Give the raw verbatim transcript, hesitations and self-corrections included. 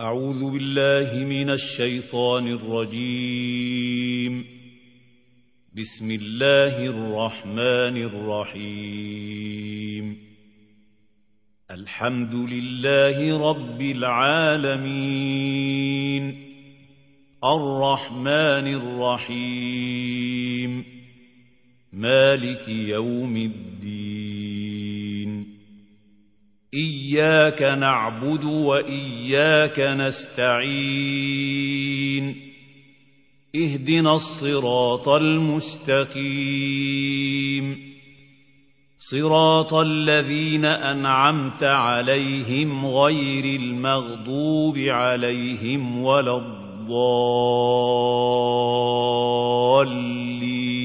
أعوذ بالله من الشيطان الرجيم. بسم الله الرحمن الرحيم. الحمد لله رب العالمين، الرحمن الرحيم، مالك يوم الدين. إياك نعبد وإياك نستعين. اهدنا الصراط المستقيم، صراط الذين أنعمت عليهم غير المغضوب عليهم ولا الضالين.